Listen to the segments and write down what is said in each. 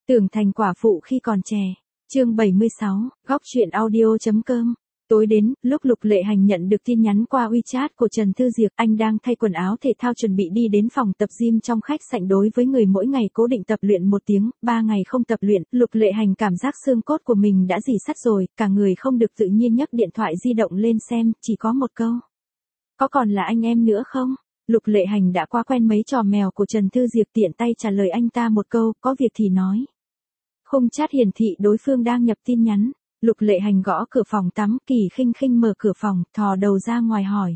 Tưởng thành quả phụ khi còn trẻ. Chương 76, góc truyện audio.com. Tối đến, lúc Lục Lệ Hành nhận được tin nhắn qua WeChat của Trần Thư Diệp, anh đang thay quần áo thể thao chuẩn bị đi đến phòng tập gym trong khách sạn. Đối với người mỗi ngày cố định tập luyện 1 tiếng, 3 ngày không tập luyện, Lục Lệ Hành cảm giác xương cốt của mình đã rỉ sắt rồi, cả người không được tự nhiên nhấc điện thoại di động lên xem, chỉ có một câu. Có còn là anh em nữa không? Lục Lệ Hành đã quá quen mấy trò mèo của Trần Thư Diệp, tiện tay trả lời anh ta một câu, có việc thì nói. Khung chat hiển thị đối phương đang nhập tin nhắn. Lục Lệ Hành gõ cửa phòng tắm, Kỳ Khinh Khinh mở cửa phòng, thò đầu ra ngoài hỏi.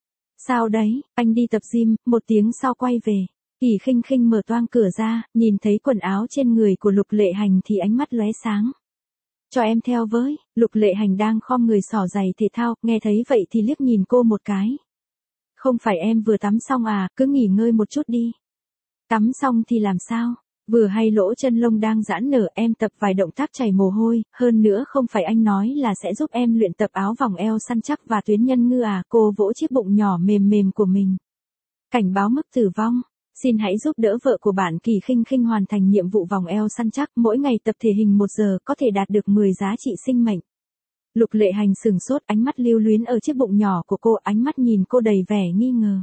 Sao đấy, anh đi tập gym, 1 tiếng sau quay về. Kỳ Khinh Khinh mở toang cửa ra, nhìn thấy quần áo trên người của Lục Lệ Hành thì ánh mắt lóe sáng. Cho em theo với. Lục Lệ Hành đang khom người xỏ giày thể thao, nghe thấy vậy thì liếc nhìn cô một cái. Không phải em vừa tắm xong à, cứ nghỉ ngơi một chút đi. Tắm xong thì làm sao? Vừa hay lỗ chân lông đang giãn nở, em tập vài động tác chảy mồ hôi, hơn nữa không phải anh nói là sẽ giúp em luyện tập áo vòng eo săn chắc và tuyến nhân ngư à? Cô vỗ chiếc bụng nhỏ mềm mềm của mình. Cảnh báo mức tử vong. Xin hãy giúp đỡ vợ của bạn Kỳ Khinh Khinh hoàn thành nhiệm vụ vòng eo săn chắc, mỗi ngày tập thể hình 1 giờ có thể đạt được 10 giá trị sinh mệnh. Lục Lệ Hành sừng sốt, ánh mắt lưu luyến ở chiếc bụng nhỏ của cô, ánh mắt nhìn cô đầy vẻ nghi ngờ.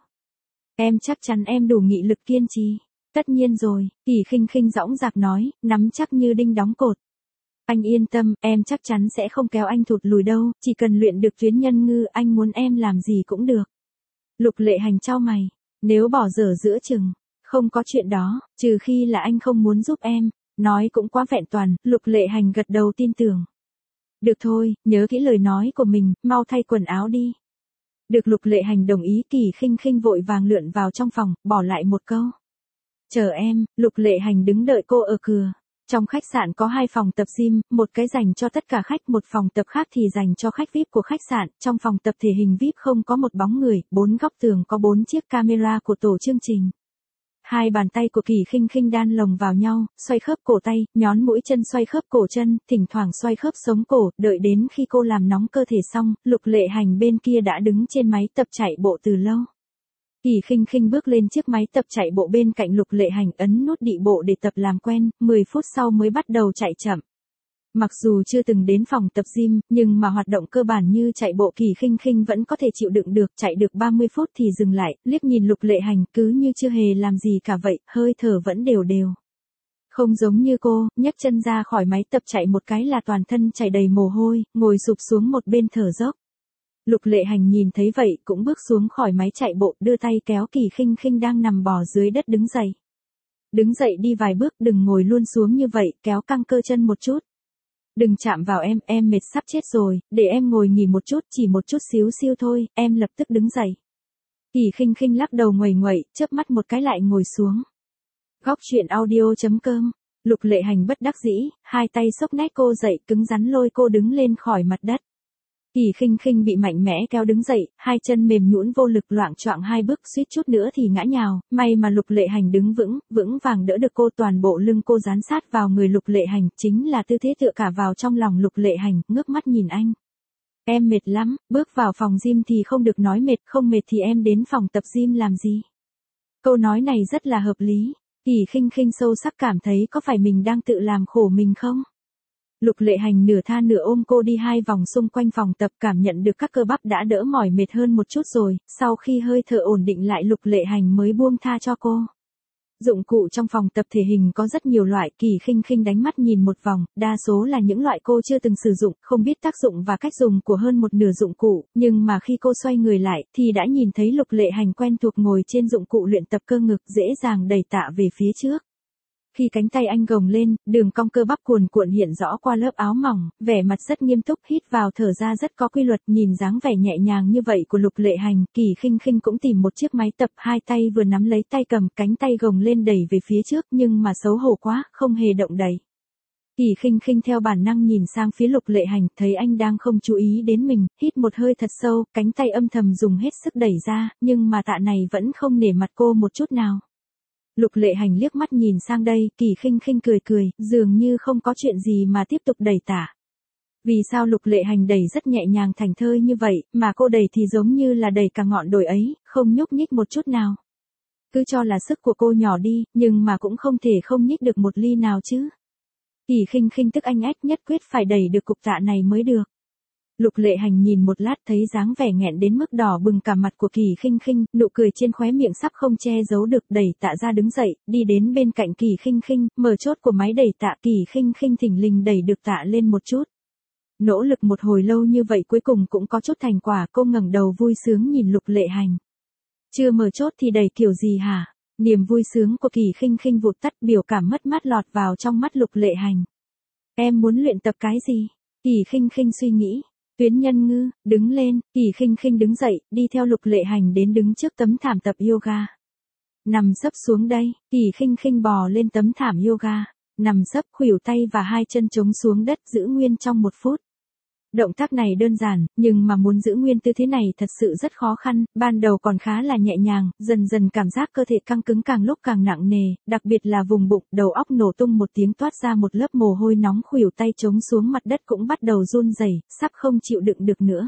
Em chắc chắn em đủ nghị lực kiên trì. Tất nhiên rồi, Kỳ Khinh Khinh dõng dạc nói, nắm chắc như đinh đóng cột. Anh yên tâm, em chắc chắn sẽ không kéo anh thụt lùi đâu, chỉ cần luyện được tuyến nhân ngư, anh muốn em làm gì cũng được. Lục Lệ Hành chau mày, nếu bỏ dở giữa chừng, không có chuyện đó, trừ khi là anh không muốn giúp em. Nói cũng quá vẹn toàn, Lục Lệ Hành gật đầu tin tưởng. Được thôi, nhớ kỹ lời nói của mình, mau thay quần áo đi. Được Lục Lệ Hành đồng ý, Kỳ Khinh Khinh vội vàng lượn vào trong phòng, bỏ lại một câu. Chờ em. Lục Lệ Hành đứng đợi cô ở cửa. Trong khách sạn có 2 phòng tập gym, một cái dành cho tất cả khách, một phòng tập khác thì dành cho khách VIP của khách sạn. Trong phòng tập thể hình VIP không có một bóng người, 4 góc tường có 4 chiếc camera của tổ chương trình. 2 bàn tay của Kỳ Khinh Khinh đan lồng vào nhau, xoay khớp cổ tay, nhón mũi chân xoay khớp cổ chân, thỉnh thoảng xoay khớp sống cổ, đợi đến khi cô làm nóng cơ thể xong, Lục Lệ Hành bên kia đã đứng trên máy tập chạy bộ từ lâu. Kỳ Khinh Khinh bước lên chiếc máy tập chạy bộ bên cạnh Lục Lệ Hành, ấn nút đi bộ để tập làm quen, 10 phút sau mới bắt đầu chạy chậm. Mặc dù chưa từng đến phòng tập gym, nhưng mà hoạt động cơ bản như chạy bộ Kỳ Khinh Khinh vẫn có thể chịu đựng được, chạy được 30 phút thì dừng lại, liếc nhìn Lục Lệ Hành, cứ như chưa hề làm gì cả vậy, hơi thở vẫn đều đều. Không giống như cô, nhấc chân ra khỏi máy tập chạy một cái là toàn thân chảy đầy mồ hôi, ngồi sụp xuống một bên thở dốc. Lục Lệ Hành nhìn thấy vậy cũng bước xuống khỏi máy chạy bộ, đưa tay kéo Kỳ Khinh Khinh đang nằm bò dưới đất đứng dậy. Đứng dậy đi vài bước, đừng ngồi luôn xuống như vậy, kéo căng cơ chân một chút. Đừng chạm vào em mệt sắp chết rồi, để em ngồi nghỉ một chút, chỉ một chút xíu xiu thôi, em lập tức đứng dậy. Kỳ Khinh Khinh lắc đầu nguầy nguậy, chớp mắt một cái lại ngồi xuống. Góc truyện audio.com. Lục Lệ Hành bất đắc dĩ, 2 tay xốc nét cô dậy, cứng rắn lôi cô đứng lên khỏi mặt đất. Kỳ Khinh Khinh bị mạnh mẽ kéo đứng dậy, 2 chân mềm nhũn vô lực loạng choạng 2 bước, suýt chút nữa thì ngã nhào, may mà Lục Lệ Hành đứng vững vàng đỡ được cô, toàn bộ lưng cô dán sát vào người Lục Lệ Hành, chính là tư thế tựa cả vào trong lòng Lục Lệ Hành, ngước mắt nhìn anh. Em mệt lắm, bước vào phòng gym thì không được nói mệt, không mệt thì em đến phòng tập gym làm gì? Câu nói này rất là hợp lý. Kỳ Khinh Khinh sâu sắc cảm thấy có phải mình đang tự làm khổ mình không? Lục Lệ Hành nửa tha nửa ôm cô đi 2 vòng xung quanh phòng tập, cảm nhận được các cơ bắp đã đỡ mỏi mệt hơn một chút rồi, sau khi hơi thở ổn định lại Lục Lệ Hành mới buông tha cho cô. Dụng cụ trong phòng tập thể hình có rất nhiều loại, Kỳ Khinh Khinh đánh mắt nhìn một vòng, đa số là những loại cô chưa từng sử dụng, không biết tác dụng và cách dùng của hơn một nửa dụng cụ, nhưng mà khi cô xoay người lại thì đã nhìn thấy Lục Lệ Hành quen thuộc ngồi trên dụng cụ luyện tập cơ ngực, dễ dàng đẩy tạ về phía trước. Khi cánh tay anh gồng lên, đường cong cơ bắp cuồn cuộn hiện rõ qua lớp áo mỏng, vẻ mặt rất nghiêm túc, hít vào thở ra rất có quy luật, nhìn dáng vẻ nhẹ nhàng như vậy của Lục Lệ Hành, Kỳ Khinh Khinh cũng tìm một chiếc máy tập, 2 tay vừa nắm lấy tay cầm, cánh tay gồng lên đẩy về phía trước, nhưng mà xấu hổ quá, không hề động đậy. Kỳ Khinh Khinh theo bản năng nhìn sang phía Lục Lệ Hành, thấy anh đang không chú ý đến mình, hít một hơi thật sâu, cánh tay âm thầm dùng hết sức đẩy ra, nhưng mà tạ này vẫn không nể mặt cô một chút nào. Lục Lệ Hành liếc mắt nhìn sang đây, Kỳ Khinh Khinh cười, dường như không có chuyện gì mà tiếp tục đẩy tạ. Vì sao Lục Lệ Hành đẩy rất nhẹ nhàng thảnh thơi như vậy, mà cô đẩy thì giống như là đẩy cả ngọn đồi ấy, không nhúc nhích một chút nào. Cứ cho là sức của cô nhỏ đi, nhưng mà cũng không thể không nhích được một ly nào chứ. Kỳ Khinh Khinh tức anh ách nhất quyết phải đẩy được cục tạ này mới được. Lục Lệ Hành nhìn một lát thấy dáng vẻ nghẹn đến mức đỏ bừng cả mặt của Kỳ Khinh Khinh, nụ cười trên khóe miệng sắp không che giấu được, đẩy tạ ra đứng dậy, đi đến bên cạnh Kỳ Khinh Khinh, mở chốt của máy đẩy tạ. Kỳ Khinh Khinh thình lình đẩy được tạ lên một chút. Nỗ lực một hồi lâu như vậy cuối cùng cũng có chút thành quả, cô ngẩng đầu vui sướng nhìn Lục Lệ Hành. Chưa mở chốt thì đẩy kiểu gì hả? Niềm vui sướng của Kỳ Khinh Khinh vụt tắt, biểu cảm mất mát lọt vào trong mắt Lục Lệ Hành. Em muốn luyện tập cái gì? Kỳ Khinh Khinh suy nghĩ. Tuyến nhân ngư, đứng lên. Kỳ Khinh Khinh đứng dậy, đi theo Lục Lệ Hành đến đứng trước tấm thảm tập yoga. Nằm sấp xuống đây. Kỳ Khinh Khinh bò lên tấm thảm yoga, nằm sấp, khuỷu tay và hai chân chống xuống đất, giữ nguyên trong 1 phút. Động tác này đơn giản, nhưng mà muốn giữ nguyên tư thế này thật sự rất khó khăn, ban đầu còn khá là nhẹ nhàng, dần dần cảm giác cơ thể căng cứng càng lúc càng nặng nề, đặc biệt là vùng bụng, đầu óc nổ tung một tiếng, toát ra một lớp mồ hôi nóng, khuỷu tay chống xuống mặt đất cũng bắt đầu run rẩy, sắp không chịu đựng được nữa.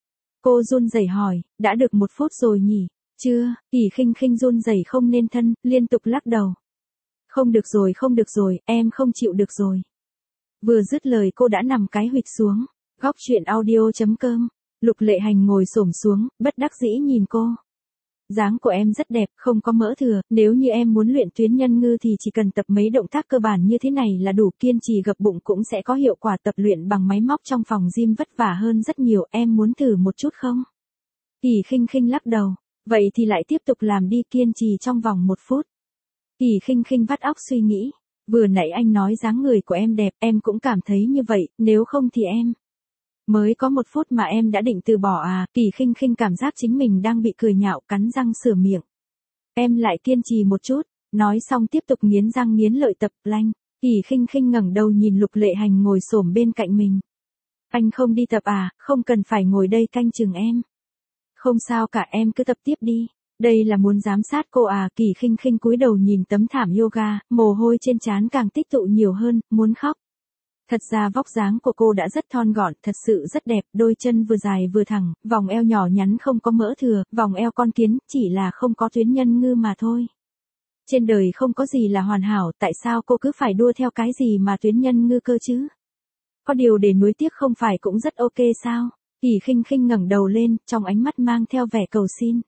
Cô run rẩy hỏi, đã được 1 phút rồi nhỉ? Chưa. Kỳ Khinh Khinh run rẩy không nên thân, liên tục lắc đầu. Không được rồi, em không chịu được rồi. Vừa dứt lời cô đã nằm cái huỵch xuống. Góc truyện audio.com. Lục Lệ Hành ngồi xổm xuống, bất đắc dĩ nhìn cô. Dáng của em rất đẹp, không có mỡ thừa, nếu như em muốn luyện tuyến nhân ngư thì chỉ cần tập mấy động tác cơ bản như thế này là đủ, kiên trì gập bụng cũng sẽ có hiệu quả, tập luyện bằng máy móc trong phòng gym vất vả hơn rất nhiều, em muốn thử một chút không? Kỳ Khinh Khinh lắc đầu, vậy thì lại tiếp tục làm đi, kiên trì trong vòng 1 phút. Kỳ Khinh Khinh vắt óc suy nghĩ, vừa nãy anh nói dáng người của em đẹp, em cũng cảm thấy như vậy, nếu không thì em... Mới có 1 phút mà em đã định từ bỏ à? Kỳ Khinh Khinh cảm giác chính mình đang bị cười nhạo, cắn răng sửa miệng. Em lại kiên trì một chút, nói xong tiếp tục nghiến răng nghiến lợi tập lanh. Kỳ Khinh Khinh ngẩng đầu nhìn Lục Lệ Hành ngồi xổm bên cạnh mình. Anh không đi tập à, không cần phải ngồi đây canh chừng em. Không sao cả, em cứ tập tiếp đi. Đây là muốn giám sát cô à? Kỳ Khinh Khinh cúi đầu nhìn tấm thảm yoga, mồ hôi trên trán càng tích tụ nhiều hơn, muốn khóc. Thật ra vóc dáng của cô đã rất thon gọn, thật sự rất đẹp, đôi chân vừa dài vừa thẳng, vòng eo nhỏ nhắn không có mỡ thừa, vòng eo con kiến, chỉ là không có tuyến nhân ngư mà thôi. Trên đời không có gì là hoàn hảo, tại sao cô cứ phải đua theo cái gì mà tuyến nhân ngư cơ chứ? Có điều để nuối tiếc không phải cũng rất ok sao? Kỳ Khinh Khinh ngẩng đầu lên, trong ánh mắt mang theo vẻ cầu xin.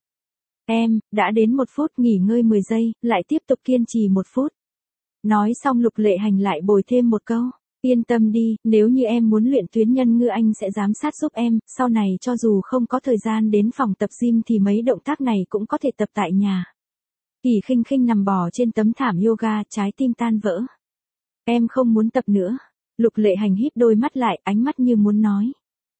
Em, đã đến 1 phút, nghỉ ngơi 10 giây, lại tiếp tục kiên trì 1 phút. Nói xong Lục Lệ Hành lại bồi thêm một câu. Yên tâm đi, nếu như em muốn luyện tuyến nhân ngư anh sẽ giám sát giúp em, sau này cho dù không có thời gian đến phòng tập gym thì mấy động tác này cũng có thể tập tại nhà. Kỳ Khinh Khinh nằm bò trên tấm thảm yoga, trái tim tan vỡ. Em không muốn tập nữa. Lục Lệ Hành híp đôi mắt lại, ánh mắt như muốn nói.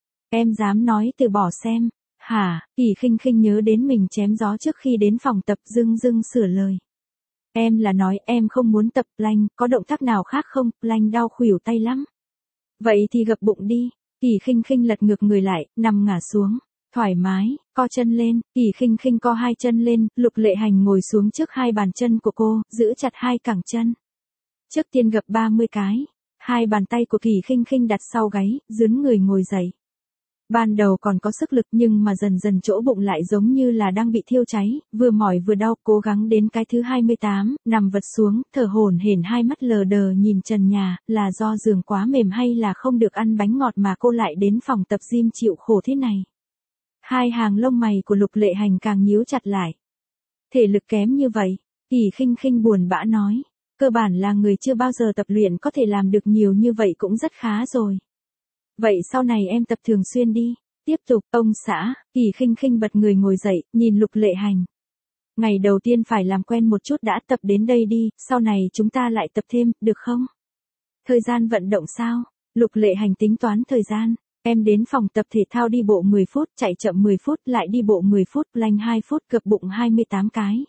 Em dám nói từ bỏ xem. Hả? Kỳ Khinh Khinh nhớ đến mình chém gió trước khi đến phòng tập, dưng sửa lời. Em là nói em không muốn tập plank, có động tác nào khác không? Plank đau khuỷu tay lắm. Vậy thì gập bụng đi. Kỳ Khinh Khinh lật ngược người lại, nằm ngả xuống. Thoải mái, co chân lên. Kỳ Khinh Khinh co hai chân lên, Lục Lệ Hành ngồi xuống trước hai bàn chân của cô, giữ chặt hai cẳng chân. Trước tiên gập 30 cái. Hai bàn tay của Kỳ Khinh Khinh đặt sau gáy, dướn người ngồi dậy. Ban đầu còn có sức lực nhưng mà dần dần chỗ bụng lại giống như là đang bị thiêu cháy, vừa mỏi vừa đau, cố gắng đến cái thứ 28, nằm vật xuống, thở hổn hển, hai mắt lờ đờ nhìn trần nhà, là do giường quá mềm hay là không được ăn bánh ngọt mà cô lại đến phòng tập gym chịu khổ thế này. Hai hàng lông mày của Lục Lệ Hành càng nhíu chặt lại. Thể lực kém như vậy, Kỳ Khinh Khinh buồn bã nói, cơ bản là người chưa bao giờ tập luyện có thể làm được nhiều như vậy cũng rất khá rồi. Vậy sau này em tập thường xuyên đi. Tiếp tục, ông xã. Kỳ Khinh Khinh bật người ngồi dậy, nhìn Lục Lệ Hành. Ngày đầu tiên phải làm quen một chút đã, tập đến đây đi, sau này chúng ta lại tập thêm, được không? Thời gian vận động sao? Lục Lệ Hành tính toán thời gian. Em đến phòng tập thể thao đi bộ 10 phút, chạy chậm 10 phút, lại đi bộ 10 phút, plank 2 phút, gập bụng 28 cái.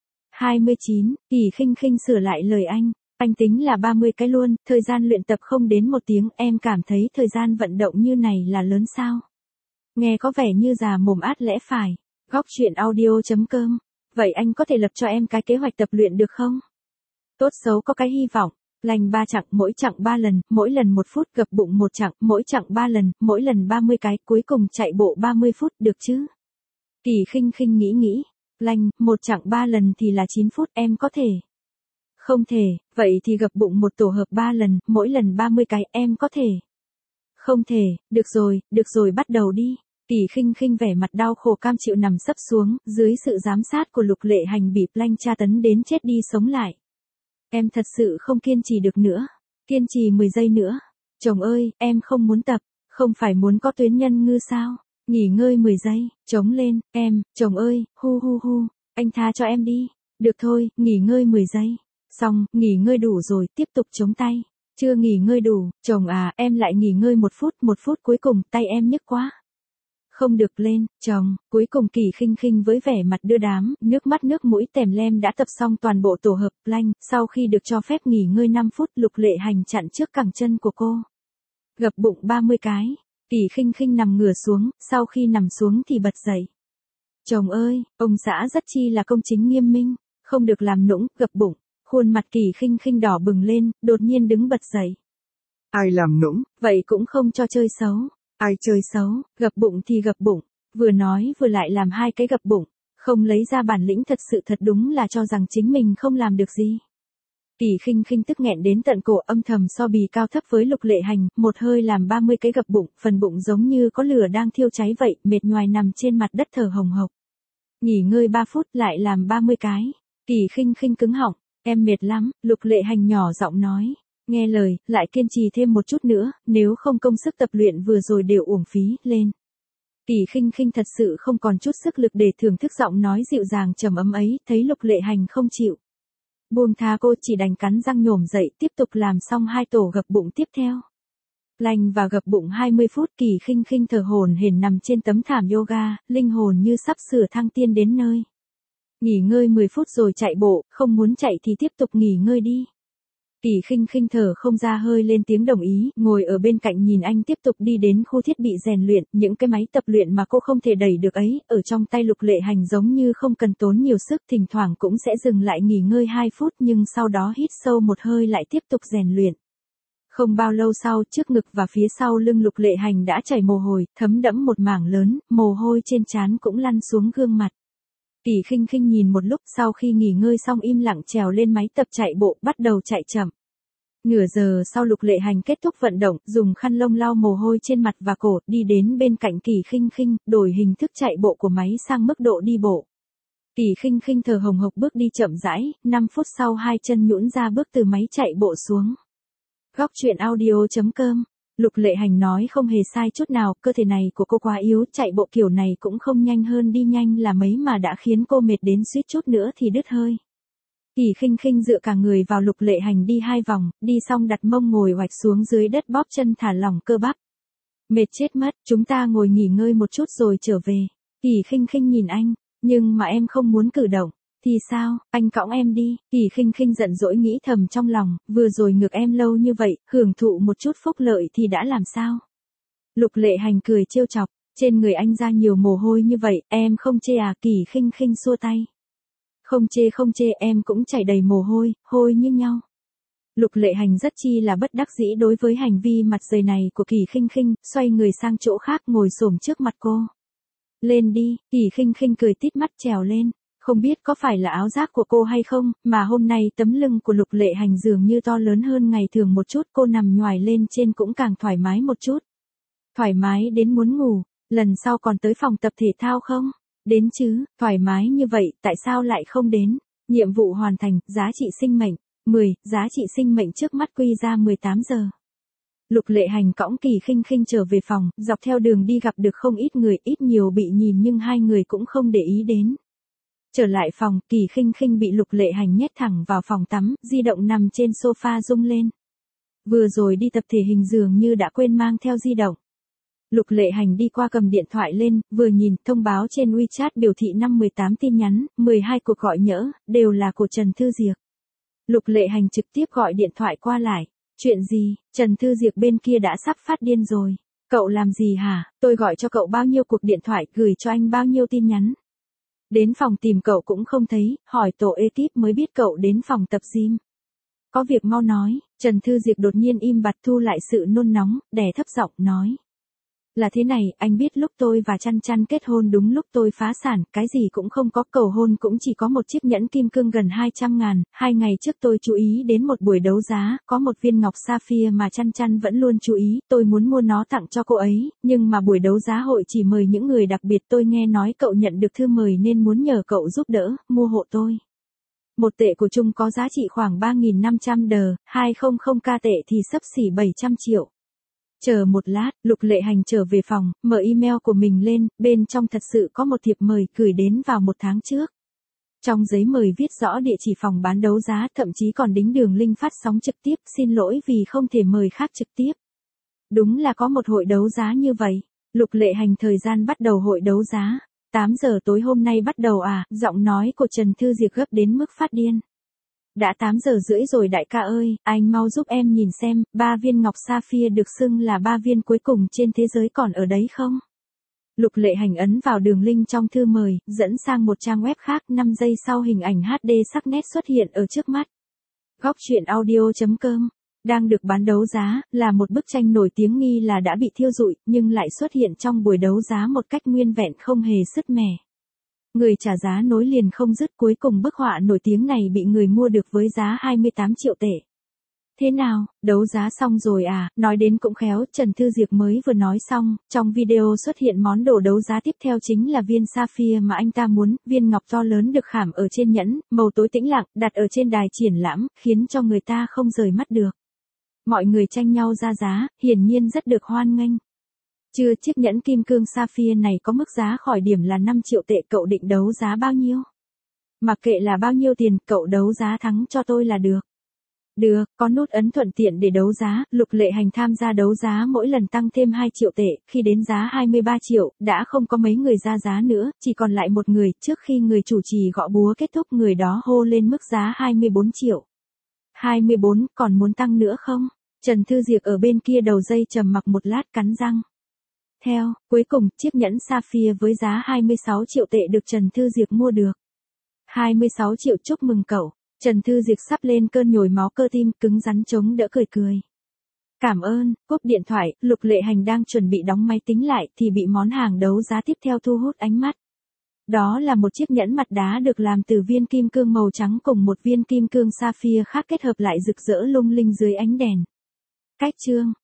29, Kỳ Khinh Khinh sửa lại lời anh. Anh tính là 30 cái luôn, thời gian luyện tập không đến 1 tiếng, em cảm thấy thời gian vận động như này là lớn sao? Nghe có vẻ như già mồm át lẽ phải. Góc truyện audio.com. Vậy anh có thể lập cho em cái kế hoạch tập luyện được không? Tốt xấu có cái hy vọng. Plank 3 chặng, mỗi chặng 3 lần, mỗi lần 1 phút, gập bụng 1 chặng, mỗi chặng 3 lần, mỗi lần 30 cái, cuối cùng chạy bộ 30 phút, được chứ? Kỳ Khinh Khinh nghĩ. Plank, 1 chặng 3 lần thì là 9 phút, em có thể. Không thể, vậy thì gập bụng một tổ hợp 3 lần, mỗi lần 30 cái, em có thể. Không thể, được rồi bắt đầu đi. Kỳ Khinh Khinh vẻ mặt đau khổ cam chịu nằm sấp xuống, dưới sự giám sát của Lục Lệ Hành bị Plank tra tấn đến chết đi sống lại. Em thật sự không kiên trì được nữa. Kiên trì 10 giây nữa. Chồng ơi, em không muốn tập, không phải muốn có tuyến nhân ngư sao? Nghỉ ngơi 10 giây, chống lên, chồng ơi, hu, anh tha cho em đi. Được thôi, nghỉ ngơi 10 giây. Xong, nghỉ ngơi đủ rồi, tiếp tục chống tay. Chưa nghỉ ngơi đủ, chồng à, em lại nghỉ ngơi 1 phút cuối cùng, tay em nhức quá. Không được lên, chồng, cuối cùng Kỳ Khinh Khinh với vẻ mặt đưa đám, nước mắt nước mũi tèm lem đã tập xong toàn bộ tổ hợp plank, sau khi được cho phép nghỉ ngơi 5 phút, Lục Lệ Hành chặn trước cẳng chân của cô. Gập bụng 30 cái, Kỳ Khinh Khinh nằm ngửa xuống, sau khi nằm xuống thì bật dậy. Chồng ơi, ông xã rất chi là công chính nghiêm minh, không được làm nũng, gập bụng. Khuôn mặt Kỳ Khinh Khinh đỏ bừng lên, đột nhiên đứng bật dậy. Ai làm nũng? Vậy cũng không cho chơi xấu. Ai chơi xấu, gập bụng thì gập bụng. Vừa nói vừa lại làm 2 cái gập bụng. Không lấy ra bản lĩnh thật sự thật đúng là cho rằng chính mình không làm được gì. Kỳ Khinh Khinh tức nghẹn đến tận cổ âm thầm so bì cao thấp với Lục Lệ Hành, một hơi làm 30 cái gập bụng, phần bụng giống như có lửa đang thiêu cháy vậy, mệt nhoài nằm trên mặt đất thở hồng hộc. Nghỉ ngơi 3 phút lại làm 30 cái. Kỳ Khinh Khinh cứng họng, em mệt lắm, Lục Lệ Hành nhỏ giọng nói. Nghe lời, lại kiên trì thêm một chút nữa, nếu không công sức tập luyện vừa rồi đều uổng phí, lên. Kỳ Khinh Khinh thật sự không còn chút sức lực để thưởng thức giọng nói dịu dàng trầm ấm ấy, thấy Lục Lệ Hành không chịu. Buông tha cô chỉ đành cắn răng nhổm dậy, tiếp tục làm xong 2 tổ gập bụng tiếp theo. Plank và gập bụng 20 phút, Kỳ Khinh Khinh thở hổn hển nằm trên tấm thảm yoga, linh hồn như sắp sửa thăng tiên đến nơi. Nghỉ ngơi 10 phút rồi chạy bộ, không muốn chạy thì tiếp tục nghỉ ngơi đi. Kỳ Khinh Khinh thở không ra hơi lên tiếng đồng ý, ngồi ở bên cạnh nhìn anh tiếp tục đi đến khu thiết bị rèn luyện, những cái máy tập luyện mà cô không thể đẩy được ấy, ở trong tay Lục Lệ Hành giống như không cần tốn nhiều sức, thỉnh thoảng cũng sẽ dừng lại nghỉ ngơi 2 phút nhưng sau đó hít sâu một hơi lại tiếp tục rèn luyện. Không bao lâu sau, trước ngực và phía sau lưng Lục Lệ Hành đã chảy mồ hôi, thấm đẫm một mảng lớn, mồ hôi trên trán cũng lăn xuống gương mặt. Kỳ Khinh Khinh nhìn một lúc sau khi nghỉ ngơi xong im lặng trèo lên máy tập chạy bộ, bắt đầu chạy chậm. Nửa giờ sau Lục Lệ Hành kết thúc vận động, dùng khăn lông lau mồ hôi trên mặt và cổ, đi đến bên cạnh Kỳ Khinh Khinh, đổi hình thức chạy bộ của máy sang mức độ đi bộ. Kỳ Khinh Khinh thở hồng hộc bước đi chậm rãi, 5 phút sau 2 chân nhũn ra bước từ máy chạy bộ xuống. Góc truyện audio.com. Lục Lệ Hành nói không hề sai chút nào, cơ thể này của cô quá yếu, chạy bộ kiểu này cũng không nhanh hơn đi nhanh là mấy mà đã khiến cô mệt đến suýt chút nữa thì đứt hơi. Kỳ Khinh Khinh dựa cả người vào Lục Lệ Hành đi 2 vòng, đi xong đặt mông ngồi oạch xuống dưới đất bóp chân thả lỏng cơ bắp. Mệt chết mất, chúng ta ngồi nghỉ ngơi một chút rồi trở về. Kỳ Khinh Khinh nhìn anh, nhưng mà em không muốn cử động. Thì sao, anh cõng em đi. Kỳ Khinh Khinh giận dỗi nghĩ thầm trong lòng, vừa rồi ngược em lâu như vậy, hưởng thụ một chút phúc lợi thì đã làm sao. Lục Lệ Hành cười trêu chọc, trên người anh ra nhiều mồ hôi như vậy, em không chê à. Kỳ Khinh Khinh xua tay. Không chê em cũng chảy đầy mồ hôi, hôi như nhau. Lục Lệ Hành rất chi là bất đắc dĩ đối với hành vi mặt dày này của Kỳ Khinh Khinh, xoay người sang chỗ khác ngồi xổm trước mặt cô. Lên đi, Kỳ Khinh Khinh cười tít mắt trèo lên. Không biết có phải là áo giáp của cô hay không, mà hôm nay tấm lưng của Lục Lệ Hành dường như to lớn hơn ngày thường một chút, cô nằm nhoài lên trên cũng càng thoải mái một chút. Thoải mái đến muốn ngủ, lần sau còn tới phòng tập thể thao không? Đến chứ, thoải mái như vậy, tại sao lại không đến? Nhiệm vụ hoàn thành, giá trị sinh mệnh, 10, giá trị sinh mệnh trước mắt quy ra 18 giờ. Lục Lệ Hành cõng Kỳ Khinh Khinh trở về phòng, dọc theo đường đi gặp được không ít người, ít nhiều bị nhìn nhưng hai người cũng không để ý đến. Trở lại phòng, Kỳ Khinh Khinh bị Lục Lệ Hành nhét thẳng vào phòng tắm, di động nằm trên sofa rung lên. Vừa rồi đi tập thể hình dường như đã quên mang theo di động. Lục Lệ Hành đi qua cầm điện thoại lên, vừa nhìn, thông báo trên WeChat biểu thị 18 tin nhắn, 12 cuộc gọi nhỡ, đều là của Trần Thư Diệc. Lục Lệ Hành trực tiếp gọi điện thoại qua lại. Chuyện gì, Trần Thư Diệc bên kia đã sắp phát điên rồi. Cậu làm gì hả, tôi gọi cho cậu bao nhiêu cuộc điện thoại, gửi cho anh bao nhiêu tin nhắn. Đến phòng tìm cậu cũng không thấy, hỏi tổ ekip mới biết cậu đến phòng tập gym. Có việc mau nói, Trần Thư Diệc đột nhiên im bặt thu lại sự nôn nóng, đè thấp giọng nói. Là thế này, anh biết lúc tôi và Chăn Chăn kết hôn đúng lúc tôi phá sản, cái gì cũng không có, cầu hôn cũng chỉ có một chiếc nhẫn kim cương gần 200.000, 2 ngày trước tôi chú ý đến một buổi đấu giá, có một viên ngọc sapphire mà Chăn Chăn vẫn luôn chú ý, tôi muốn mua nó tặng cho cô ấy, nhưng mà buổi đấu giá hội chỉ mời những người đặc biệt, tôi nghe nói cậu nhận được thư mời nên muốn nhờ cậu giúp đỡ, mua hộ tôi. Một tệ của Trung có giá trị khoảng 3.500 đờ, 200k tệ thì xấp xỉ 700 triệu. Chờ một lát, Lục Lệ Hành trở về phòng, mở email của mình lên, bên trong thật sự có một thiệp mời gửi đến vào 1 tháng trước. Trong giấy mời viết rõ địa chỉ phòng bán đấu giá, thậm chí còn đính đường link phát sóng trực tiếp, xin lỗi vì không thể mời khác trực tiếp. Đúng là có một hội đấu giá như vậy. Lục Lệ Hành thời gian bắt đầu hội đấu giá. 8 giờ tối hôm nay bắt đầu à, giọng nói của Trần Thư Diệp gấp đến mức phát điên. Đã 8 giờ rưỡi rồi đại ca ơi, anh mau giúp em nhìn xem, 3 viên ngọc sapphire được xưng là 3 viên cuối cùng trên thế giới còn ở đấy không? Lục Lệ Hành ấn vào đường link trong thư mời, dẫn sang một trang web khác, 5 giây sau hình ảnh HD sắc nét xuất hiện ở trước mắt. Góc truyện audio.com đang được bán đấu giá, là một bức tranh nổi tiếng nghi là đã bị thiêu rụi, nhưng lại xuất hiện trong buổi đấu giá một cách nguyên vẹn không hề sứt mẻ. Người trả giá nối liền không dứt, cuối cùng bức họa nổi tiếng này bị người mua được với giá 28 triệu tệ. Thế nào, đấu giá xong rồi à, nói đến cũng khéo, Trần Thư Diệp mới vừa nói xong, trong video xuất hiện món đồ đấu giá tiếp theo chính là viên sapphire mà anh ta muốn, viên ngọc to lớn được khảm ở trên nhẫn, màu tối tĩnh lặng, đặt ở trên đài triển lãm, khiến cho người ta không rời mắt được. Mọi người tranh nhau ra giá, hiển nhiên rất được hoan nghênh. Chưa, chiếc nhẫn kim cương sapphire này có mức giá khỏi điểm là 5 triệu tệ, cậu định đấu giá bao nhiêu? Mặc kệ là bao nhiêu tiền, cậu đấu giá thắng cho tôi là được. Được, có nút ấn thuận tiện để đấu giá, Lục Lệ Hành tham gia đấu giá mỗi lần tăng thêm 2 triệu tệ, khi đến giá 23 triệu, đã không có mấy người ra giá nữa, chỉ còn lại một người, trước khi người chủ trì gõ búa kết thúc người đó hô lên mức giá 24 triệu. 24, còn muốn tăng nữa không? Trần Thư Diệp ở bên kia đầu dây trầm mặc một lát cắn răng. Theo, cuối cùng, chiếc nhẫn sapphire với giá 26 triệu tệ được Trần Thư Diệp mua được. 26 triệu, chúc mừng cậu. Trần Thư Diệp sắp lên cơn nhồi máu cơ tim, cứng rắn chống đỡ cười cười. Cảm ơn, cúp điện thoại, Lục Lệ Hành đang chuẩn bị đóng máy tính lại thì bị món hàng đấu giá tiếp theo thu hút ánh mắt. Đó là một chiếc nhẫn mặt đá được làm từ viên kim cương màu trắng cùng một viên kim cương sapphire khác kết hợp lại rực rỡ lung linh dưới ánh đèn. Cách chương